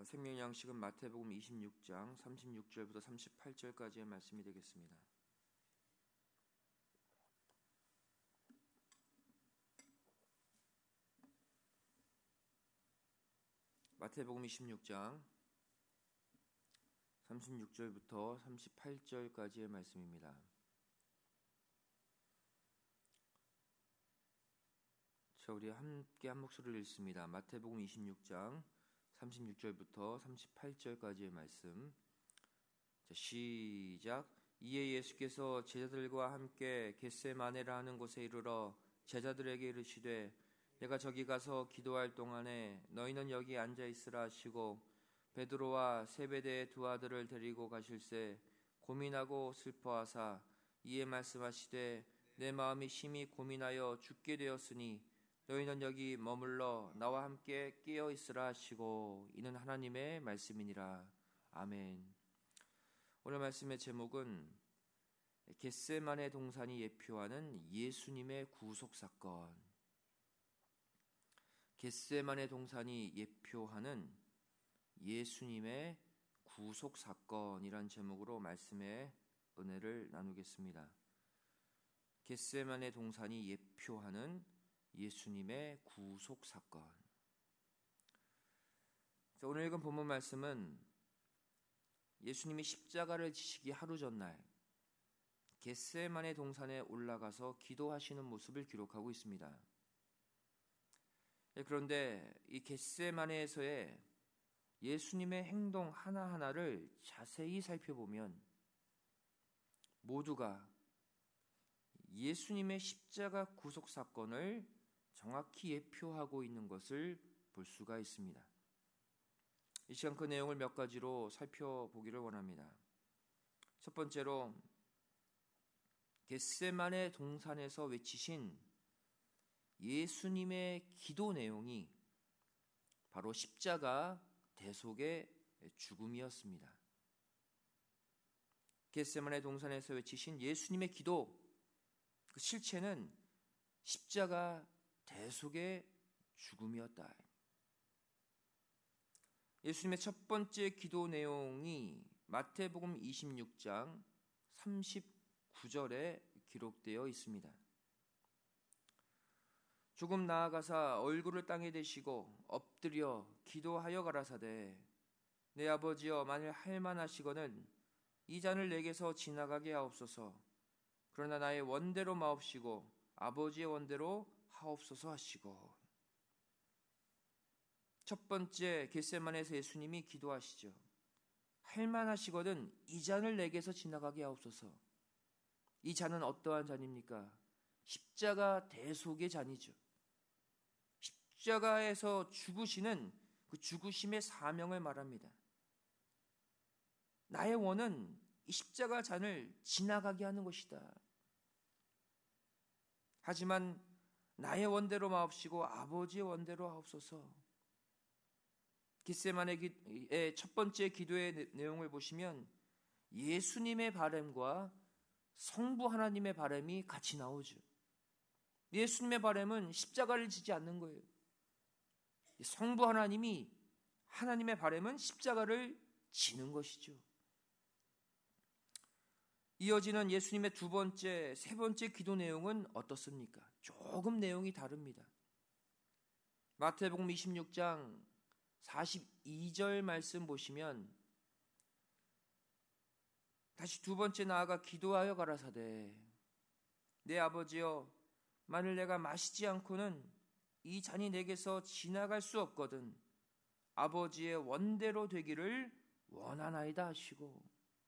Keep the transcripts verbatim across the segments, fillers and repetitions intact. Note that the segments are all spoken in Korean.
생명 양식은 마태복음 이십육 장 삼십육 절부터 삼십팔 절까지의 말씀이 되겠습니다. 마태복음 이십육 장 삼십육 절부터 삼십팔 절까지의 말씀입니다. 자, 우리 함께 한 목소리를 읽습니다. 마태복음 이십육 장 삼십육 절부터 삼십팔 절까지의 말씀. 자, 시작. 이에 예수께서 제자들과 함께 겟세마네라 하는 곳에 이르러 제자들에게 이르시되 내가 저기 가서 기도할 동안에 너희는 여기 앉아 있으라 하시고 베드로와 세베대의 두 아들을 데리고 가실새 고민하고 슬퍼하사 이에 말씀하시되 내 마음이 심히 고민하여 죽게 되었으니 너희는 여기 머물러 나와 함께 깨어 있으라 하시고 이는 하나님의 말씀이니라. 아멘. 오늘 말씀의 제목은 겟세마네 동산이 예표하는 예수님의 구속 사건. 겟세마네 동산이 예표하는 예수님의 구속 사건이란 제목으로 말씀의 은혜를 나누겠습니다. 겟세마네 동산이 예표하는 예수님의 구속 사건. 자, 오늘 읽은 본문 말씀은 예수님이 십자가를 지시기 하루 전날 겟세마네 동산에 올라가서 기도하시는 모습을 기록하고 있습니다. 그런데 이 겟세마네에서의 예수님의 행동 하나하나를 자세히 살펴보면 모두가 예수님의 십자가 구속 사건을 정확히 예표하고 있는 것을 볼 수가 있습니다. 이 시간 그 내용을 몇 가지로 살펴보기를 원합니다. 첫 번째로 겟세마네 동산에서 외치신 예수님의 기도 내용이 바로 십자가 대속의 죽음이었습니다. 겟세마네 동산에서 외치신 예수님의 기도, 그 실체는 십자가 대속의 죽음이었다. 예수님의 첫 번째 기도 내용이 마태복음 이십육 장 삼십구 절에 기록되어 있습니다. 조금 나아가사 얼굴을 땅에 대시고 엎드려 기도하여 가라사대 내 아버지여 만일 할만하시거늘 이 잔을 내게서 지나가게 하옵소서. 그러나 나의 원대로 마옵시고 아버지의 원대로 하옵소서 하시고. 첫 번째 겟세마네에서 예수님이 기도하시죠. 할만하시거든 이 잔을 내게서 지나가게 하옵소서. 이 잔은 어떠한 잔입니까? 십자가 대속의 잔이죠. 십자가에서 죽으시는 그 죽으심의 사명을 말합니다. 나의 원은 이 십자가 잔을 지나가게 하는 것이다. 하지만 나의 원대로 마옵시고 아버지의 원대로 하옵소서. 겟세마네의 첫 번째 기도의 내용을 보시면 예수님의 바람과 성부 하나님의 바람이 같이 나오죠. 예수님의 바람은 십자가를 지지 않는 거예요. 성부 하나님이 하나님의 바람은 십자가를 지는 것이죠. 이어지는 예수님의 두 번째, 세 번째 기도 내용은 어떻습니까? 조금 내용이 다릅니다. 마태복음 이십육 장 사십이 절 말씀 보시면 다시 두 번째 나아가 기도하여 가라사대 내 아버지여 만일 내가 마시지 않고는 이 잔이 내게서 지나갈 수 없거든 아버지의 원대로 되기를 원하나이다 하시고.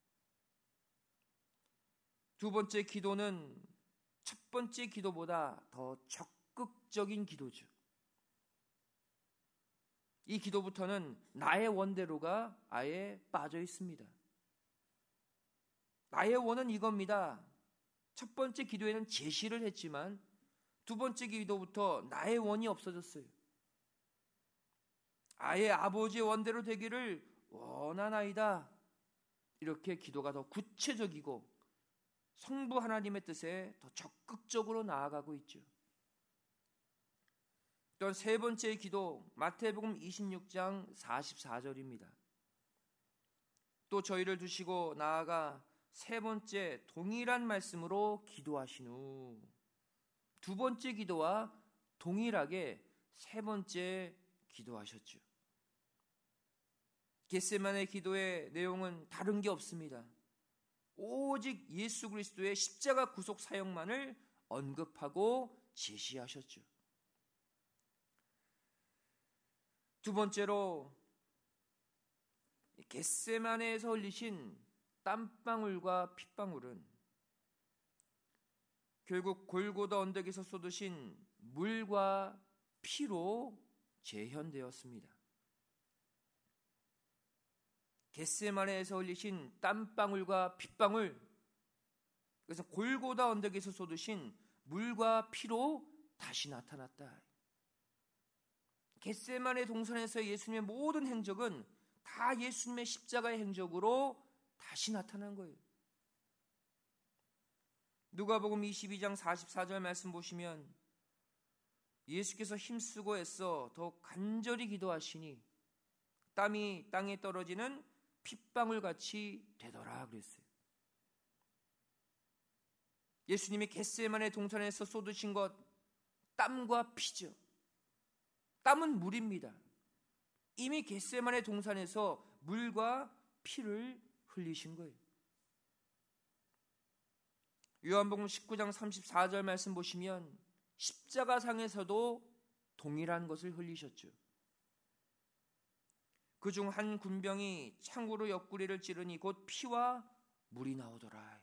두 번째 기도는 첫 번째 기도보다 더 적극적인 기도죠. 이 기도부터는 나의 원대로가 아예 빠져 있습니다. 나의 원은 이겁니다. 첫 번째 기도에는 제시를 했지만 두 번째 기도부터 나의 원이 없어졌어요. 아예 아버지의 원대로 되기를 원하나이다. 이렇게 기도가 더 구체적이고 성부 하나님의 뜻에 더 적극적으로 나아가고 있죠. 또한 세 번째 기도 마태복음 이십육 장 사십사 절입니다. 또 저희를 두시고 나아가 세 번째 동일한 말씀으로 기도하신 후 두 번째 기도와 동일하게 세 번째 기도하셨죠. 겟세마네 기도의 내용은 다른 게 없습니다. 오직 예수 그리스도의 십자가 구속 사역만을 언급하고 제시하셨죠. 두 번째로 겟세마네에서 흘리신 땀방울과 핏방울은 결국 골고다 언덕에서 쏟으신 물과 피로 재현되었습니다. 겟세마네에서 흘리신 땀방울과 핏방울, 그래서 골고다 언덕에서 쏟으신 물과 피로 다시 나타났다. 겟세마네 동산에서 예수님의 모든 행적은 다 예수님의 십자가의 행적으로 다시 나타난 거예요. 누가복음 이십이 장 사십사 절 말씀 보시면 예수께서 힘쓰고 애써 더 간절히 기도하시니 땀이 땅에 떨어지는 핏방울같이 되더라 그랬어요. 예수님이 겟세마네 동산에서 쏟으신 것 땀과 피죠. 땀은 물입니다. 이미 겟세마네 동산에서 물과 피를 흘리신 거예요. 요한복음 십구 장 삼십사 절 말씀 보시면 십자가상에서도 동일한 것을 흘리셨죠. 그중 한 군병이 창으로 옆구리를 찌르니 곧 피와 물이 나오더라.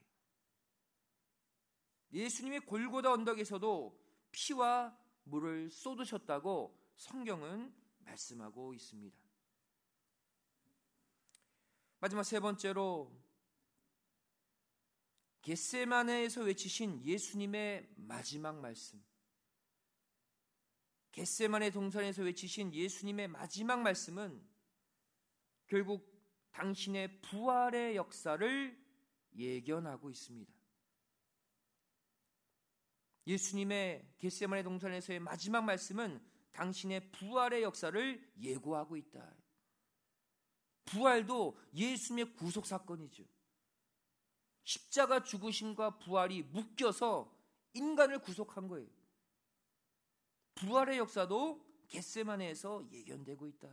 예수님이 골고다 언덕에서도 피와 물을 쏟으셨다고 성경은 말씀하고 있습니다. 마지막 세 번째로 겟세마네에서 외치신 예수님의 마지막 말씀, 겟세마네 동산에서 외치신 예수님의 마지막 말씀은 결국 당신의 부활의 역사를 예견하고 있습니다. 예수님의 겟세마네 동산에서의 마지막 말씀은 당신의 부활의 역사를 예고하고 있다. 부활도 예수님의 구속 사건이죠. 십자가 죽으심과 부활이 묶여서 인간을 구속한 거예요. 부활의 역사도 겟세마네에서 예견되고 있다.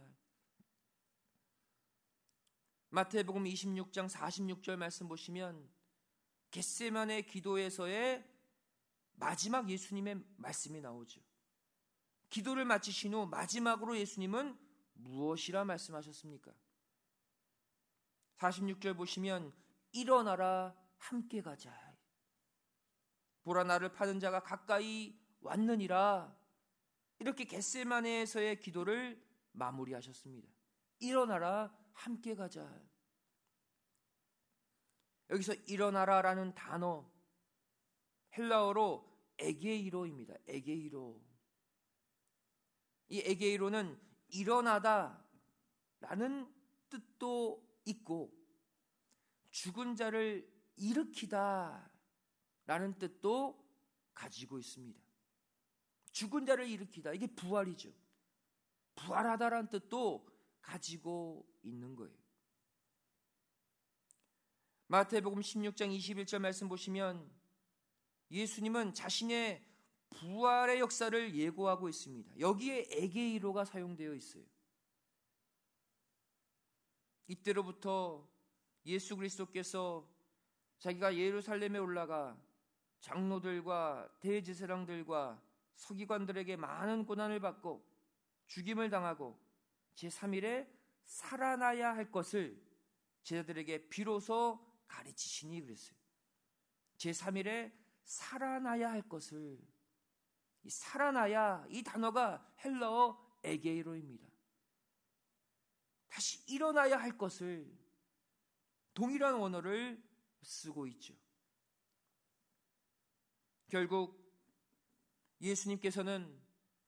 마태복음 이십육 장 사십육 절 말씀 보시면 겟세마네 기도에서의 마지막 예수님의 말씀이 나오죠. 기도를 마치신 후 마지막으로 예수님은 무엇이라 말씀하셨습니까? 사십육 절 보시면 일어나라 함께 가자. 보라 나를 파는 자가 가까이 왔느니라. 이렇게 겟세마네에서의 기도를 마무리하셨습니다. 일어나라 함께 가자. 여기서 일어나라라는 단어 헬라어로 에게이로입니다. 에게이로. 이 에게이로는 일어나다 라는 뜻도 있고 죽은 자를 일으키다 라는 뜻도 가지고 있습니다. 죽은 자를 일으키다, 이게 부활이죠. 부활하다라는 뜻도 가지고 있는 거예요. 마태복음 십육 장 이십일 절 말씀 보시면 예수님은 자신의 부활의 역사를 예고하고 있습니다. 여기에 에게이로가 사용되어 있어요. 이때로부터 예수 그리스도께서 자기가 예루살렘에 올라가 장로들과 대제사장들과 서기관들에게 많은 고난을 받고 죽임을 당하고 제삼 일에 살아나야 할 것을 제자들에게 비로소 가르치시니 그랬어요. 제삼 일에 살아나야 할 것을, 이 살아나야, 이 단어가 헬라어 에게이로입니다. 다시 일어나야 할 것을 동일한 원어를 쓰고 있죠. 결국 예수님께서는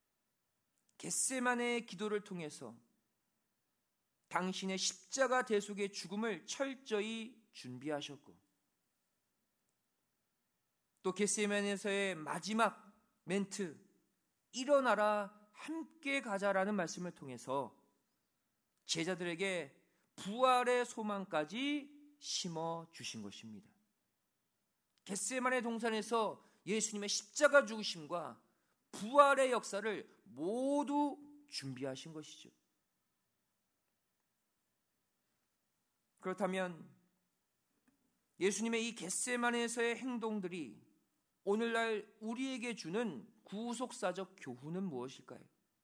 겟세마네의 기도를 통해서 당신의 십자가 대속의 죽음을 철저히 준비하셨고 또 겟세마네에서의 마지막 멘트, 일어나라 함께 가자라는 말씀을 통해서 제자들에게 부활의 소망까지 심어 주신 것입니다. 겟세마네 동산에서 예수님의 십자가 죽으심과 부활의 역사를 모두 준비하신 것이죠. 그렇다면 예수님의 이 겟세마네에서의 행동들이 오늘날 우리에게 주는 구속사적 교훈은 무엇일까요?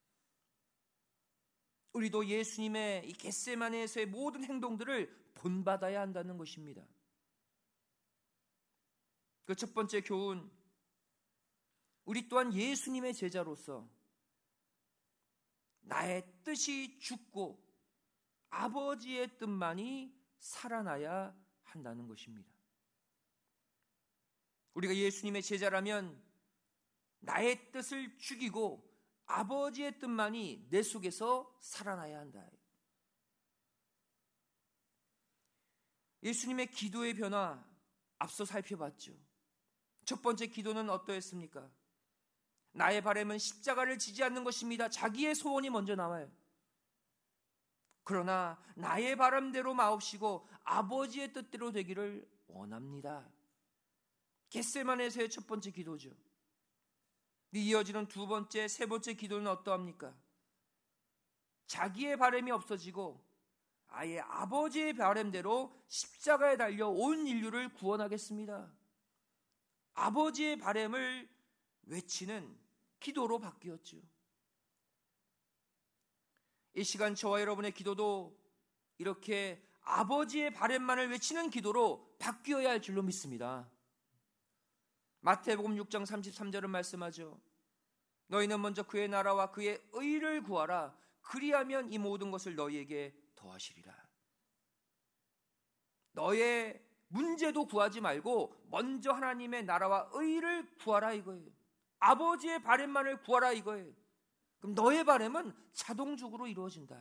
우리도 예수님의 이 겟세마네에서의 모든 행동들을 본받아야 한다는 것입니다. 그 첫 번째 교훈, 우리 또한 예수님의 제자로서 나의 뜻이 죽고 아버지의 뜻만이 살아나야 한다는 것입니다. 우리가 예수님의 제자라면 나의 뜻을 죽이고 아버지의 뜻만이 내 속에서 살아나야 한다. 예수님의 기도의 변화 앞서 살펴봤죠. 첫 번째 기도는 어떠했습니까? 나의 바람은 십자가를 지지 않는 것입니다. 자기의 소원이 먼저 나와요. 그러나 나의 바람대로 마옵시고 아버지의 뜻대로 되기를 원합니다. 겟세마네에서의 첫 번째 기도죠. 이어지는 두 번째, 세 번째 기도는 어떠합니까? 자기의 바람이 없어지고 아예 아버지의 바람대로 십자가에 달려 온 인류를 구원하겠습니다. 아버지의 바람을 외치는 기도로 바뀌었죠. 이 시간 저와 여러분의 기도도 이렇게 아버지의 바람만을 외치는 기도로 바뀌어야 할 줄로 믿습니다. 마태복음 육 장 삼십삼 절은 말씀하죠. 너희는 먼저 그의 나라와 그의 의를 구하라. 그리하면 이 모든 것을 너희에게 더하시리라. 너의 문제도 구하지 말고 먼저 하나님의 나라와 의를 구하라 이거예요. 아버지의 바람만을 구하라 이거예요. 그럼 너의 바람은 자동적으로 이루어진다.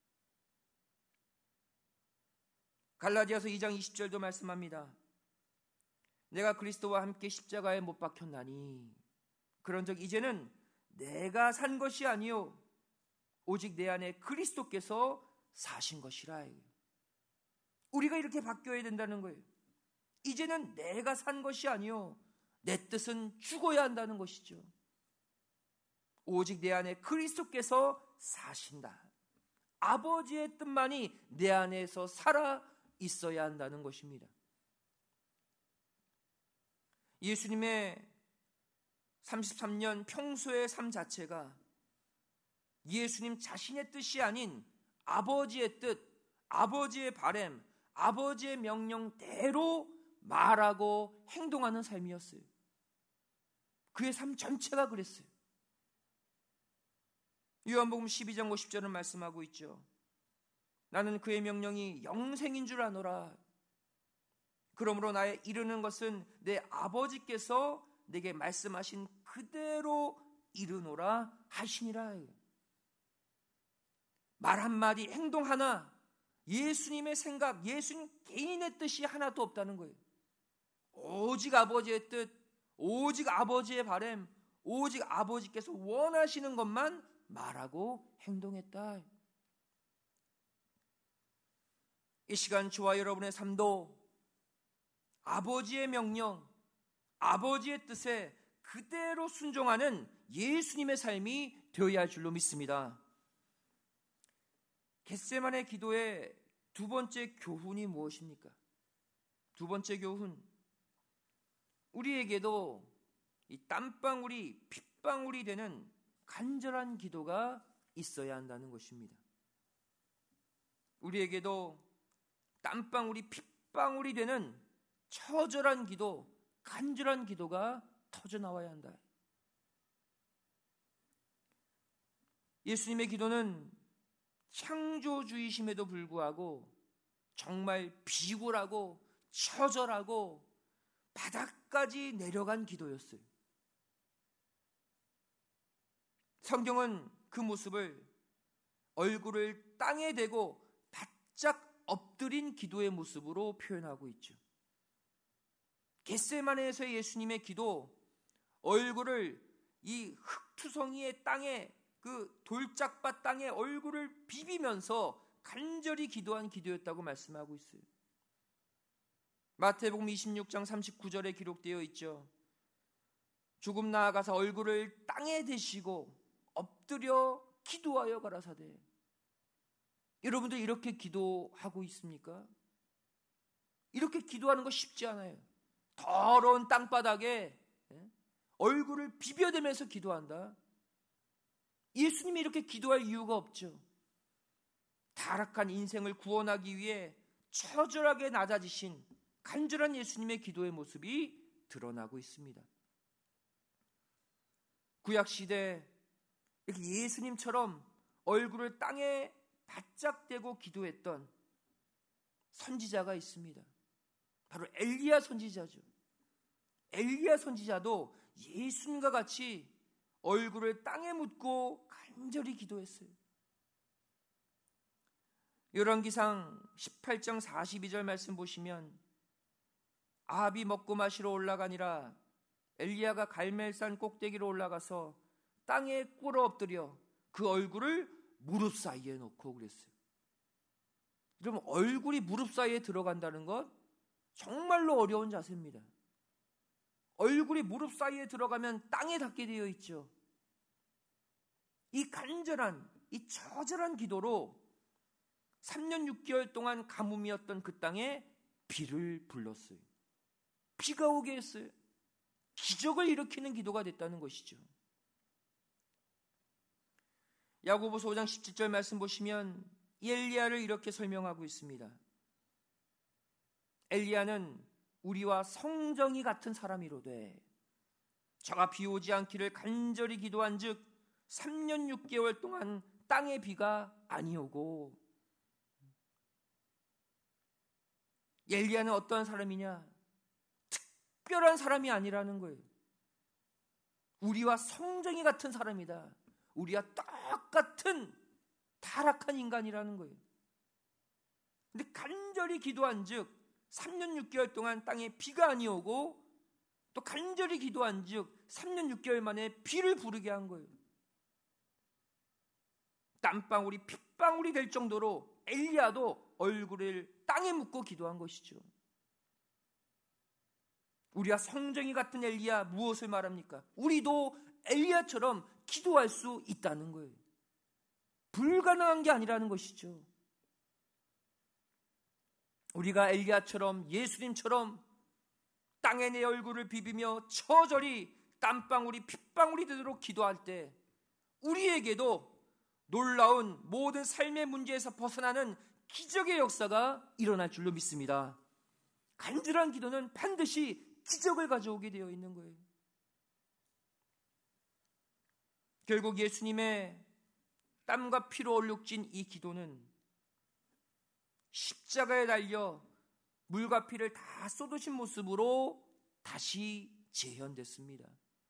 갈라디아서 이 장 이십 절도 말씀합니다. 내가 그리스도와 함께 십자가에 못 박혔나니 그런즉 이제는 내가 산 것이 아니요 오직 내 안에 그리스도께서 사신 것이라. 우리가 이렇게 바뀌어야 된다는 거예요. 이제는 내가 산 것이 아니요 내 뜻은 죽어야 한다는 것이죠. 오직 내 안에 그리스도께서 사신다. 아버지의 뜻만이 내 안에서 살아 있어야 한다는 것입니다. 예수님의 삼십삼 년 평소의 삶 자체가 예수님 자신의 뜻이 아닌 아버지의 뜻, 아버지의 바람, 아버지의 명령대로 말하고 행동하는 삶이었어요. 그의 삶 전체가 그랬어요. 요한복음 십이 장 오십 절은 말씀하고 있죠. 나는 그의 명령이 영생인 줄 아노라. 그러므로 나의 이르는 것은 내 아버지께서 내게 말씀하신 그대로 이르노라 하시니라. 말 한마디 행동 하나 예수님의 생각, 예수님 개인의 뜻이 하나도 없다는 거예요. 오직 아버지의 뜻, 오직 아버지의 바람, 오직 아버지께서 원하시는 것만 말하고 행동했다. 이 시간 저와 여러분의 삶도 아버지의 명령, 아버지의 뜻에 그대로 순종하는 예수님의 삶이 되어야 할 줄로 믿습니다. 겟세마네 기도의 두 번째 교훈이 무엇입니까? 두 번째 교훈, 우리에게도 이 땀방울이 핏방울이 되는 간절한 기도가 있어야 한다는 것입니다. 우리에게도 땀방울이 핏방울이 되는 처절한 기도, 간절한 기도가 터져나와야 한다. 예수님의 기도는 창조주의심에도 불구하고 정말 비굴하고 처절하고 바닥까지 내려간 기도였어요. 성경은 그 모습을 얼굴을 땅에 대고 바짝 엎드린 기도의 모습으로 표현하고 있죠. 겟세마네에서의 예수님의 기도, 얼굴을 이 흙투성이의 땅에 그 돌짝밭 땅에 얼굴을 비비면서 간절히 기도한 기도였다고 말씀하고 있어요. 마태복음 이십육 장 삼십구 절에 기록되어 있죠. 조금 나아가서 얼굴을 땅에 대시고 엎드려 기도하여 가라사대. 여러분들 이렇게 기도하고 있습니까? 이렇게 기도하는 거 쉽지 않아요. 더러운 땅바닥에 얼굴을 비벼대면서 기도한다. 예수님이 이렇게 기도할 이유가 없죠. 타락한 인생을 구원하기 위해 처절하게 낮아지신 간절한 예수님의 기도의 모습이 드러나고 있습니다. 구약시대 이렇게 예수님처럼 얼굴을 땅에 바짝 대고 기도했던 선지자가 있습니다. 바로 엘리야 선지자죠. 엘리야 선지자도 예수님과 같이 얼굴을 땅에 묻고 간절히 기도했어요. 열왕기상 십팔 장 사십이 절 말씀 보시면 아합이 먹고 마시러 올라가니라 엘리야가 갈멜산 꼭대기로 올라가서 땅에 꿇어 엎드려 그 얼굴을 무릎 사이에 놓고 그랬어요. 그럼 얼굴이 무릎 사이에 들어간다는 것 정말로 어려운 자세입니다. 얼굴이 무릎 사이에 들어가면 땅에 닿게 되어 있죠. 이 간절한, 이 처절한 기도로 삼 년 육 개월 동안 가뭄이었던 그 땅에 비를 불렀어요. 비가 오게 했어요. 기적을 일으키는 기도가 됐다는 것이죠. 야고보서 오 장 십칠 절 말씀 보시면 엘리야를 이렇게 설명하고 있습니다. 엘리야는 우리와 성정이 같은 사람이로되 저가 비 오지 않기를 간절히 기도한즉 삼 년 육 개월 동안 땅에 비가 아니오고. 엘리야는 어떤 사람이냐? 특별한 사람이 아니라는 거예요. 우리와 성정이 같은 사람이다. 우리와 똑같은 타락한 인간이라는 거예요. 근데 간절히 기도한 즉 삼 년 육 개월 동안 땅에 비가 아니오고 또 간절히 기도한 즉 삼 년 육 개월 만에 비를 부르게 한 거예요. 땀방울이 핏방울이 될 정도로 엘리야도 얼굴을 땅에 묻고 기도한 것이죠. 우리와 성정이 같은 엘리야 무엇을 말합니까? 우리도 엘리야처럼 기도할 수 있다는 거예요. 불가능한 게 아니라는 것이죠. 우리가 엘리야처럼 예수님처럼 땅에 내 얼굴을 비비며 처절히 땀방울이 핏방울이 되도록 기도할 때 우리에게도 놀라운 모든 삶의 문제에서 벗어나는 기적의 역사가 일어날 줄로 믿습니다. 간절한 기도는 반드시 기적을 가져오게 되어 있는 거예요. 결국 예수님의 땀과 피로 얼룩진 이 기도는 십자가에 달려 물과 피를 다 쏟으신 모습으로 다시 재현됐습니다.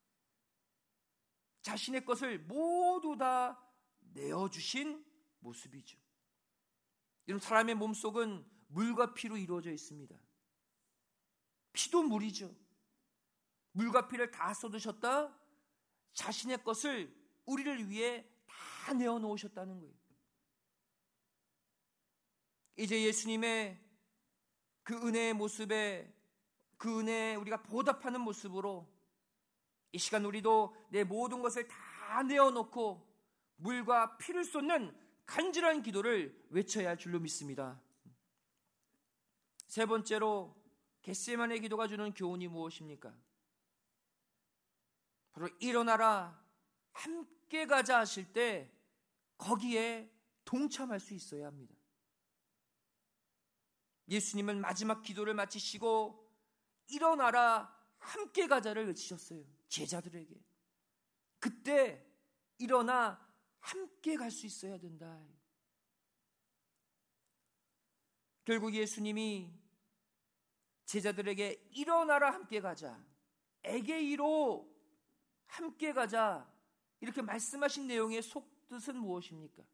자신의 것을 모두 다 내어주신 모습이죠. 이런 사람의 몸속은 물과 피로 이루어져 있습니다. 피도 물이죠. 물과 피를 다 쏟으셨다 자신의 것을 우리를 위해 다 내어놓으셨다는 거예요. 이제 예수님의 그 은혜의 모습에 그 은혜에 우리가 보답하는 모습으로 이 시간 우리도 내 모든 것을 다 내어놓고 물과 피를 쏟는 간절한 기도를 외쳐야 할 줄로 믿습니다. 세 번째로 겟세마네 기도가 주는 교훈이 무엇입니까? 바로 일어나라 함께 가자 하실 때 거기에 동참할 수 있어야 합니다. 예수님은 마지막 기도를 마치시고 일어나라 함께 가자를 외치셨어요. 제자들에게. 그때 일어나 함께 갈 수 있어야 된다. 결국 예수님이 제자들에게 일어나라 함께 가자, 에게이로 함께 가자 이렇게 말씀하신 내용의 속뜻은 무엇입니까?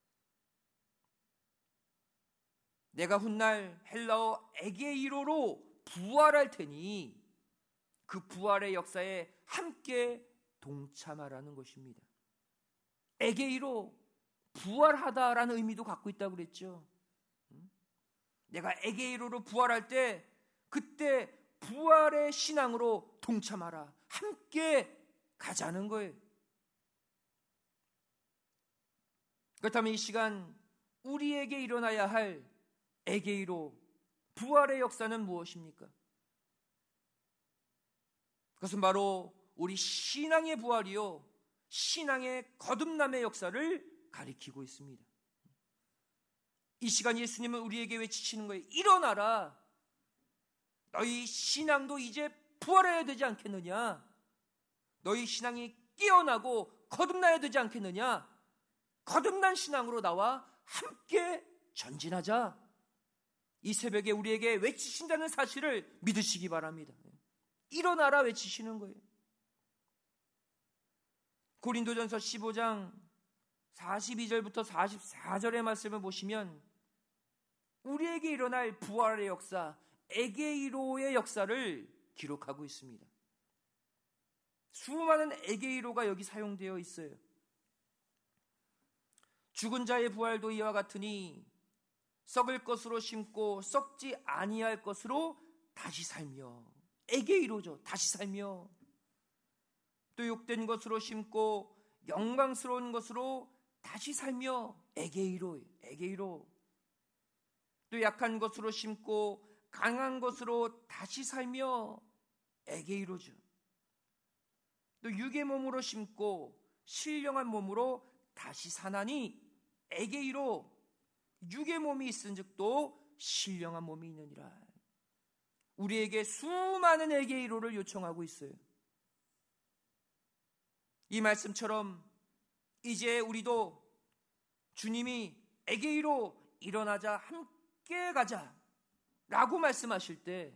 내가 훗날 헬라어 에게이로로 부활할 테니 그 부활의 역사에 함께 동참하라는 것입니다. 에게이로 부활하다라는 의미도 갖고 있다고 그랬죠. 내가 에게이로로 부활할 때 그때 부활의 신앙으로 동참하라. 함께 가자는 거예요. 그렇다면 이 시간 우리에게 일어나야 할 에게이로 부활의 역사는 무엇입니까? 그것은 바로 우리 신앙의 부활이요, 신앙의 거듭남의 역사를 가리키고 있습니다. 이 시간 예수님은 우리에게 외치시는 거예요. 일어나라. 너희 신앙도 이제 부활해야 되지 않겠느냐? 너희 신앙이 깨어나고 거듭나야 되지 않겠느냐? 거듭난 신앙으로 나와 함께 전진하자. 이 새벽에 우리에게 외치신다는 사실을 믿으시기 바랍니다. 일어나라 외치시는 거예요. 고린도전서 십오 장 사십이 절부터 사십사 절의 말씀을 보시면 우리에게 일어날 부활의 역사, 에게이로의 역사를 기록하고 있습니다. 수많은 에게이로가 여기 사용되어 있어요. 죽은 자의 부활도 이와 같으니 썩을 것으로 심고 썩지 아니할 것으로 다시 살며, 에게이로죠. 다시 살며. 또 욕된 것으로 심고 영광스러운 것으로 다시 살며, 에게이로, 에게이로. 또 약한 것으로 심고 강한 것으로 다시 살며, 에게이로죠. 또 육의 몸으로 심고 신령한 몸으로 다시 사나니, 에게이로. 육의 몸이 있은즉도 신령한 몸이 있느니라. 우리에게 수많은 에게이로를 요청하고 있어요. 이 말씀처럼 이제 우리도 주님이 에게이로 일어나자, 함께 가자 라고 말씀하실 때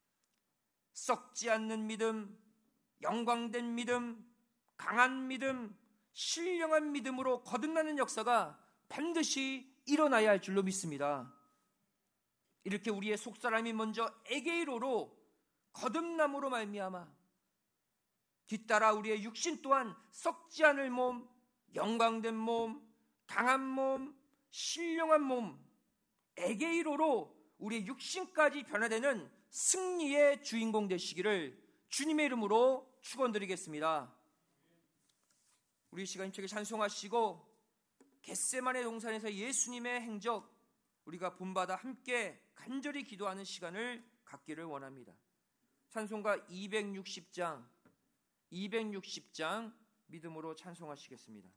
썩지 않는 믿음, 영광된 믿음, 강한 믿음, 신령한 믿음으로 거듭나는 역사가 반드시 일어나야 할 줄로 믿습니다. 이렇게 우리의 속사람이 먼저 에게이로로 거듭남으로 말미암아 뒤따라 우리의 육신 또한 썩지 않을 몸, 영광된 몸, 강한 몸, 신령한 몸, 에게이로로 우리의 육신까지 변화되는 승리의 주인공 되시기를 주님의 이름으로 축원드리겠습니다. 우리 시간 힘차게 찬송하시고 겟세마네 동산에서 예수님의 행적 우리가 본받아 함께 간절히 기도하는 시간을 갖기를 원합니다. 찬송가 이백육십 장 이백육십 장 믿음으로 찬송하시겠습니다.